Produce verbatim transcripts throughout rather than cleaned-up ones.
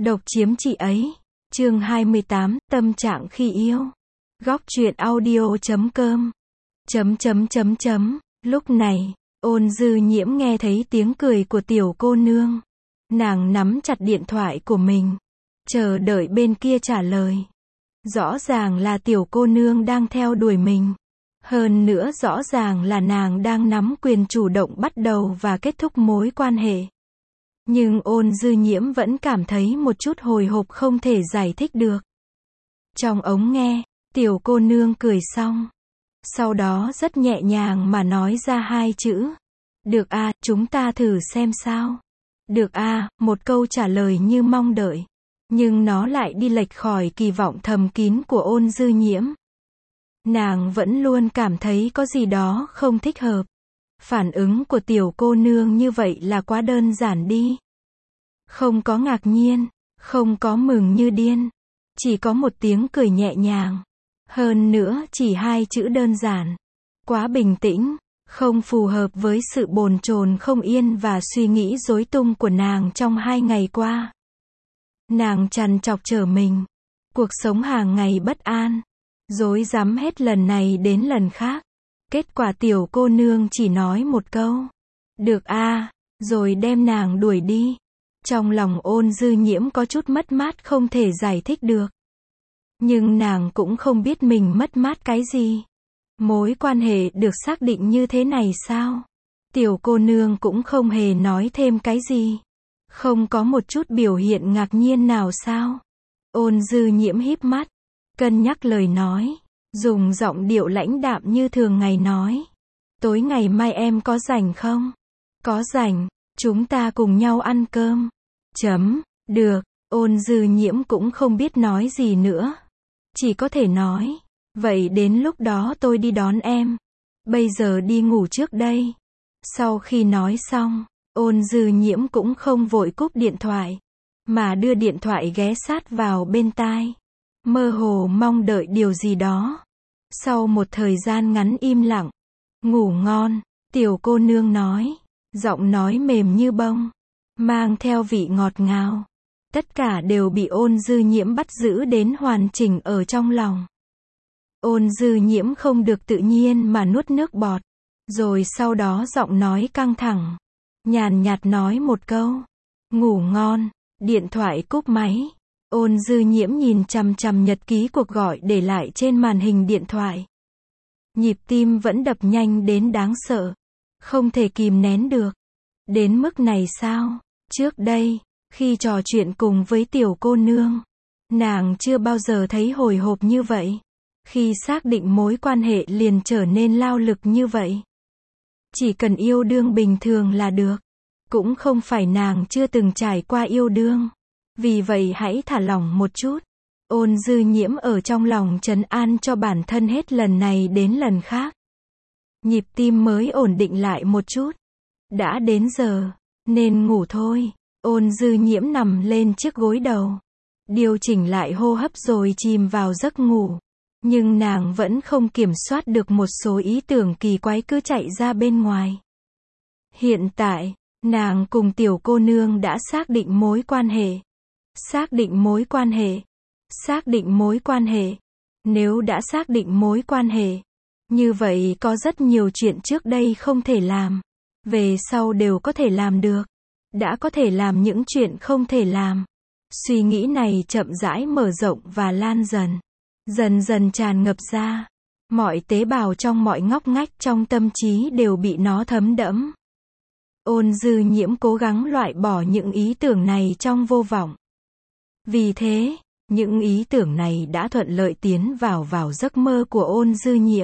Độc chiếm chị ấy. Chương hai mươi tám, tâm trạng khi yêu. Góc truyện audio chấm com. Chấm chấm chấm chấm. Lúc này, Ôn Dư Nhiễm nghe thấy tiếng cười của tiểu cô nương. Nàng nắm chặt điện thoại của mình, chờ đợi bên kia trả lời. Rõ ràng là tiểu cô nương đang theo đuổi mình. Hơn nữa rõ ràng là nàng đang nắm quyền chủ động bắt đầu và kết thúc mối quan hệ. Nhưng Ôn Dư Nhiễm vẫn cảm thấy một chút hồi hộp không thể giải thích được. Trong ống nghe, tiểu cô nương cười xong. Sau đó rất nhẹ nhàng mà nói ra hai chữ. Được a, chúng ta thử xem sao. Được a, một câu trả lời như mong đợi. Nhưng nó lại đi lệch khỏi kỳ vọng thầm kín của Ôn Dư Nhiễm. Nàng vẫn luôn cảm thấy có gì đó không thích hợp. Phản ứng của tiểu cô nương như vậy là quá đơn giản đi. Không có ngạc nhiên, không có mừng như điên. Chỉ có một tiếng cười nhẹ nhàng. Hơn nữa chỉ hai chữ đơn giản. Quá bình tĩnh, không phù hợp với sự bồn chồn không yên và suy nghĩ rối tung của nàng trong hai ngày qua. Nàng trằn trọc trở mình. Cuộc sống hàng ngày bất an, rối rắm hết lần này đến lần khác. Kết quả tiểu cô nương chỉ nói một câu. Được a, rồi đem nàng đuổi đi. Trong lòng Ôn Dư Nhiễm có chút mất mát không thể giải thích được. Nhưng nàng cũng không biết mình mất mát cái gì. Mối quan hệ được xác định như thế này sao? Tiểu cô nương cũng không hề nói thêm cái gì. Không có một chút biểu hiện ngạc nhiên nào sao? Ôn Dư Nhiễm híp mắt, cân nhắc lời nói, dùng giọng điệu lãnh đạm như thường ngày nói. Tối ngày mai em có rảnh không? Có rảnh, chúng ta cùng nhau ăn cơm. Chấm, được, Ôn Dư Nhiễm cũng không biết nói gì nữa. Chỉ có thể nói, vậy đến lúc đó tôi đi đón em. Bây giờ đi ngủ trước đây. Sau khi nói xong, Ôn Dư Nhiễm cũng không vội cúp điện thoại, mà đưa điện thoại ghé sát vào bên tai. Mơ hồ mong đợi điều gì đó. Sau một thời gian ngắn im lặng, ngủ ngon, tiểu cô nương nói, giọng nói mềm như bông, mang theo vị ngọt ngào. Tất cả đều bị Ôn Dư Nhiễm bắt giữ đến hoàn chỉnh ở trong lòng. Ôn Dư Nhiễm không được tự nhiên mà nuốt nước bọt. Rồi sau đó giọng nói căng thẳng, nhàn nhạt nói một câu. Ngủ ngon, điện thoại cúp máy. Ôn Dư Nhiễm nhìn chằm chằm nhật ký cuộc gọi để lại trên màn hình điện thoại. Nhịp tim vẫn đập nhanh đến đáng sợ. Không thể kìm nén được. Đến mức này sao? Trước đây, khi trò chuyện cùng với tiểu cô nương, nàng chưa bao giờ thấy hồi hộp như vậy. Khi xác định mối quan hệ liền trở nên lao lực như vậy. Chỉ cần yêu đương bình thường là được. Cũng không phải nàng chưa từng trải qua yêu đương. Vì vậy hãy thả lỏng một chút. Ôn Dư Nhiễm ở trong lòng trấn an cho bản thân hết lần này đến lần khác. Nhịp tim mới ổn định lại một chút. Đã đến giờ, nên ngủ thôi. Ôn Dư Nhiễm nằm lên chiếc gối đầu, điều chỉnh lại hô hấp rồi chìm vào giấc ngủ. Nhưng nàng vẫn không kiểm soát được một số ý tưởng kỳ quái cứ chạy ra bên ngoài. Hiện tại, nàng cùng tiểu cô nương đã xác định mối quan hệ. Xác định mối quan hệ. Xác định mối quan hệ. Nếu đã xác định mối quan hệ, như vậy có rất nhiều chuyện trước đây không thể làm, về sau đều có thể làm được. Đã có thể làm những chuyện không thể làm. Suy nghĩ này chậm rãi mở rộng và lan dần. Dần dần tràn ngập ra. Mọi tế bào trong mọi ngóc ngách trong tâm trí đều bị nó thấm đẫm. Ôn Dư Nhiễm cố gắng loại bỏ những ý tưởng này trong vô vọng. Vì thế, những ý tưởng này đã thuận lợi tiến vào vào giấc mơ của Ôn Dư Nhiễm.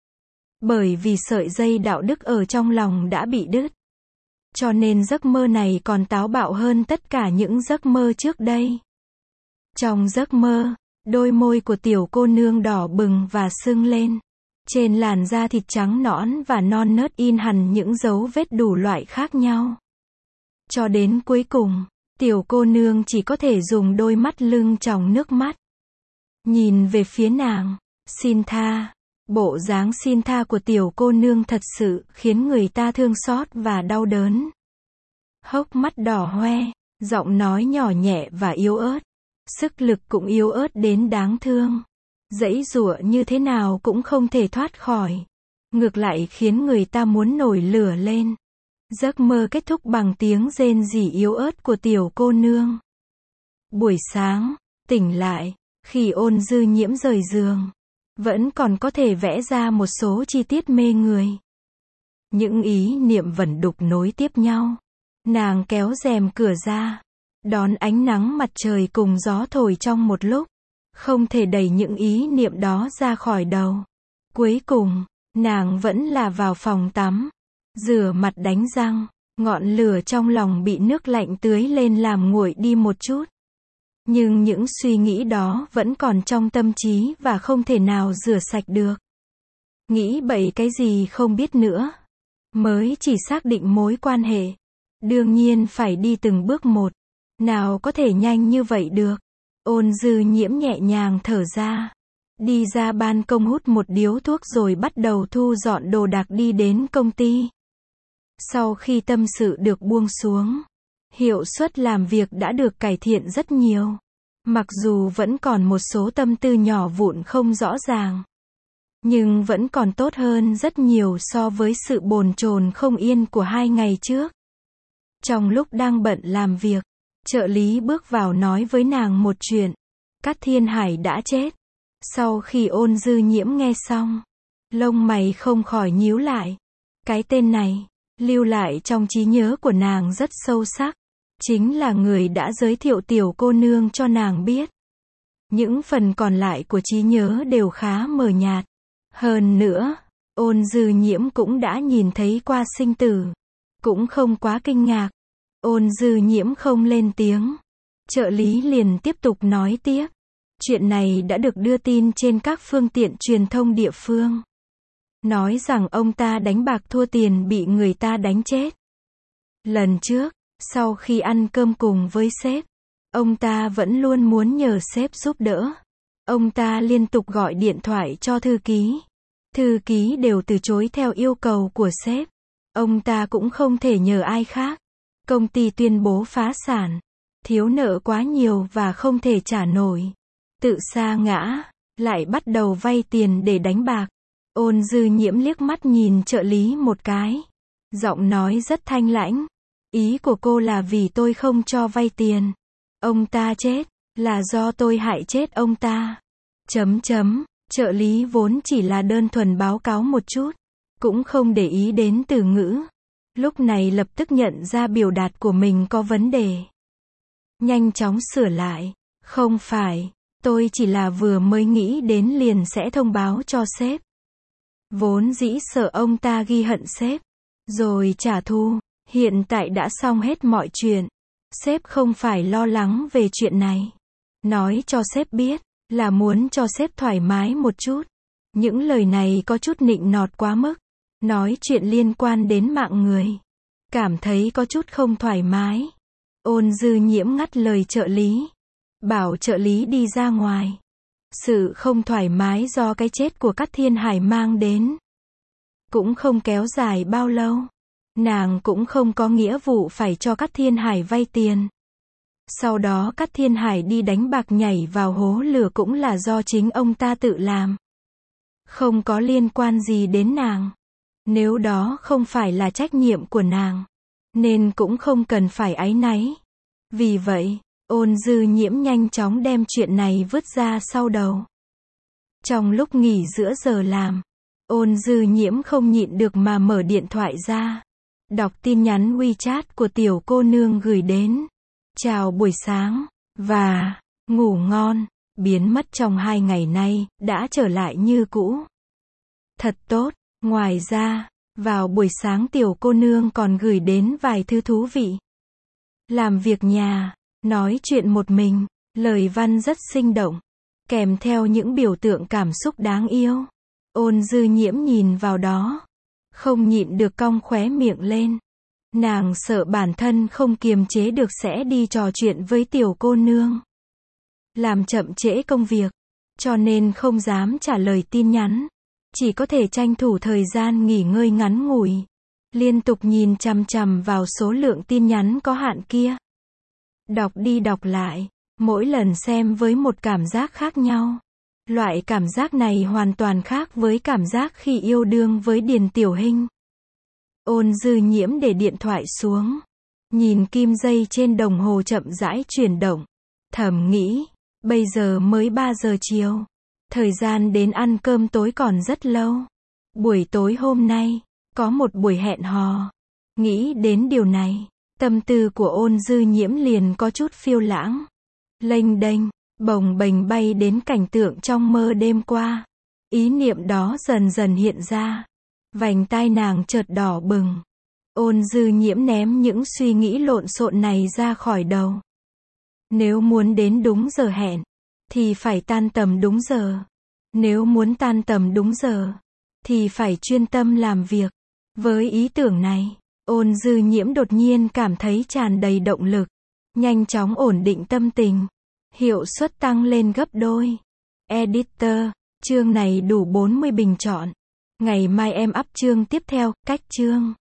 Bởi vì sợi dây đạo đức ở trong lòng đã bị đứt. Cho nên giấc mơ này còn táo bạo hơn tất cả những giấc mơ trước đây. Trong giấc mơ, đôi môi của tiểu cô nương đỏ bừng và sưng lên. Trên làn da thịt trắng nõn và non nớt in hằn những dấu vết đủ loại khác nhau. Cho đến cuối cùng, tiểu cô nương chỉ có thể dùng đôi mắt lưng tròng nước mắt. Nhìn về phía nàng, xin tha. Bộ dáng xin tha của tiểu cô nương thật sự khiến người ta thương xót và đau đớn. Hốc mắt đỏ hoe, Giọng nói nhỏ nhẹ và yếu ớt. Sức lực cũng yếu ớt đến đáng thương. Giãy giụa như thế nào cũng không thể thoát khỏi. Ngược lại khiến người ta muốn nổi lửa lên. Giấc mơ kết thúc bằng tiếng rên rỉ yếu ớt của tiểu cô nương. Buổi sáng, tỉnh lại, khi Ôn Dư Nhiễm rời giường, vẫn còn có thể vẽ ra một số chi tiết mê người. Những ý niệm vẩn đục nối tiếp nhau. Nàng kéo rèm cửa ra, đón ánh nắng mặt trời cùng gió thổi trong một lúc. Không thể đẩy những ý niệm đó ra khỏi đầu. Cuối cùng, nàng vẫn là vào phòng tắm, rửa mặt đánh răng, ngọn lửa trong lòng bị nước lạnh tưới lên làm nguội đi một chút. Nhưng những suy nghĩ đó vẫn còn trong tâm trí và không thể nào rửa sạch được. Nghĩ bậy cái gì không biết nữa. Mới chỉ xác định mối quan hệ. Đương nhiên phải đi từng bước một. Nào có thể nhanh như vậy được. Ôn Dư Nhiễm nhẹ nhàng thở ra. Đi ra ban công hút một điếu thuốc rồi bắt đầu thu dọn đồ đạc đi đến công ty. Sau khi tâm sự được buông xuống, hiệu suất làm việc đã được cải thiện rất nhiều. Mặc dù vẫn còn một số tâm tư nhỏ vụn không rõ ràng, nhưng vẫn còn tốt hơn rất nhiều so với sự bồn chồn không yên của hai ngày trước. Trong lúc đang bận làm việc, trợ lý bước vào nói với nàng một chuyện. Cát Thiên Hải đã chết. Sau khi Ôn Dư Nhiễm nghe xong, lông mày không khỏi nhíu lại. Cái tên này, lưu lại trong trí nhớ của nàng rất sâu sắc. Chính là người đã giới thiệu tiểu cô nương cho nàng biết. Những phần còn lại của trí nhớ đều khá mờ nhạt. Hơn nữa, Ôn Dư Nhiễm cũng đã nhìn thấy qua sinh tử. Cũng không quá kinh ngạc. Ôn Dư Nhiễm không lên tiếng. Trợ lý liền tiếp tục nói tiếp. Chuyện này đã được đưa tin trên các phương tiện truyền thông địa phương. Nói rằng ông ta đánh bạc thua tiền bị người ta đánh chết. Lần trước, sau khi ăn cơm cùng với sếp, ông ta vẫn luôn muốn nhờ sếp giúp đỡ. Ông ta liên tục gọi điện thoại cho thư ký. Thư ký đều từ chối theo yêu cầu của sếp. Ông ta cũng không thể nhờ ai khác. Công ty tuyên bố phá sản. Thiếu nợ quá nhiều và không thể trả nổi. Tự sa ngã, lại bắt đầu vay tiền để đánh bạc. Ôn Dư Nhiễm liếc mắt nhìn trợ lý một cái. Giọng nói rất thanh lãnh. Ý của cô là vì tôi không cho vay tiền. Ông ta chết, là do tôi hại chết ông ta. Chấm chấm, trợ lý vốn chỉ là đơn thuần báo cáo một chút. Cũng không để ý đến từ ngữ. Lúc này lập tức nhận ra biểu đạt của mình có vấn đề. Nhanh chóng sửa lại. Không phải, tôi chỉ là vừa mới nghĩ đến liền sẽ thông báo cho sếp. Vốn dĩ sợ ông ta ghi hận sếp. Rồi trả thù. Hiện tại đã xong hết mọi chuyện. Sếp không phải lo lắng về chuyện này. Nói cho sếp biết, là muốn cho sếp thoải mái một chút. Những lời này có chút nịnh nọt quá mức. Nói chuyện liên quan đến mạng người. Cảm thấy có chút không thoải mái. Ôn Dư Nhiễm ngắt lời trợ lý. Bảo trợ lý đi ra ngoài. Sự không thoải mái do cái chết của Cát Thiên Hải mang đến. Cũng không kéo dài bao lâu. Nàng cũng không có nghĩa vụ phải cho Cát Thiên Hải vay tiền. Sau đó Cát Thiên Hải đi đánh bạc nhảy vào hố lửa cũng là do chính ông ta tự làm. Không có liên quan gì đến nàng. Nếu đó không phải là trách nhiệm của nàng, nên cũng không cần phải áy náy. Vì vậy, Ôn Dư Nhiễm nhanh chóng đem chuyện này vứt ra sau đầu. Trong lúc nghỉ giữa giờ làm, Ôn Dư Nhiễm không nhịn được mà mở điện thoại ra. Đọc tin nhắn WeChat của tiểu cô nương gửi đến. Chào buổi sáng, và, ngủ ngon, biến mất trong hai ngày nay, đã trở lại như cũ. Thật tốt, ngoài ra, vào buổi sáng tiểu cô nương còn gửi đến vài thứ thú vị. Làm việc nhà, nói chuyện một mình, lời văn rất sinh động, kèm theo những biểu tượng cảm xúc đáng yêu. Ôn Dư Nhiễm nhìn vào đó, không nhịn được cong khóe miệng lên. Nàng sợ bản thân không kiềm chế được sẽ đi trò chuyện với tiểu cô nương. Làm chậm trễ công việc, cho nên không dám trả lời tin nhắn. Chỉ có thể tranh thủ thời gian nghỉ ngơi ngắn ngủi. Liên tục nhìn chằm chằm vào số lượng tin nhắn có hạn kia. Đọc đi đọc lại, mỗi lần xem với một cảm giác khác nhau. Loại cảm giác này hoàn toàn khác với cảm giác khi yêu đương với Điền Tiểu Hinh. Ôn Dư Nhiễm để điện thoại xuống, nhìn kim dây trên đồng hồ chậm rãi chuyển động, thầm nghĩ, bây giờ mới ba giờ chiều, thời gian đến ăn cơm tối còn rất lâu. Buổi tối hôm nay, có một buổi hẹn hò. Nghĩ đến điều này, tâm tư của Ôn Dư Nhiễm liền có chút phiêu lãng, lênh đênh, bồng bềnh bay đến cảnh tượng trong mơ đêm qua. Ý niệm đó dần dần hiện ra, vành tai nàng chợt đỏ bừng. Ôn Dư Nhiễm ném những suy nghĩ lộn xộn này ra khỏi đầu. Nếu muốn đến đúng giờ hẹn, thì phải tan tầm đúng giờ. Nếu muốn tan tầm đúng giờ, thì phải chuyên tâm làm việc. Với ý tưởng này, Ôn Dư Nhiễm đột nhiên cảm thấy tràn đầy động lực, nhanh chóng ổn định tâm tình, hiệu suất tăng lên gấp đôi. Editor, chương này đủ bốn mươi bình chọn. Ngày mai em up chương tiếp theo, cách chương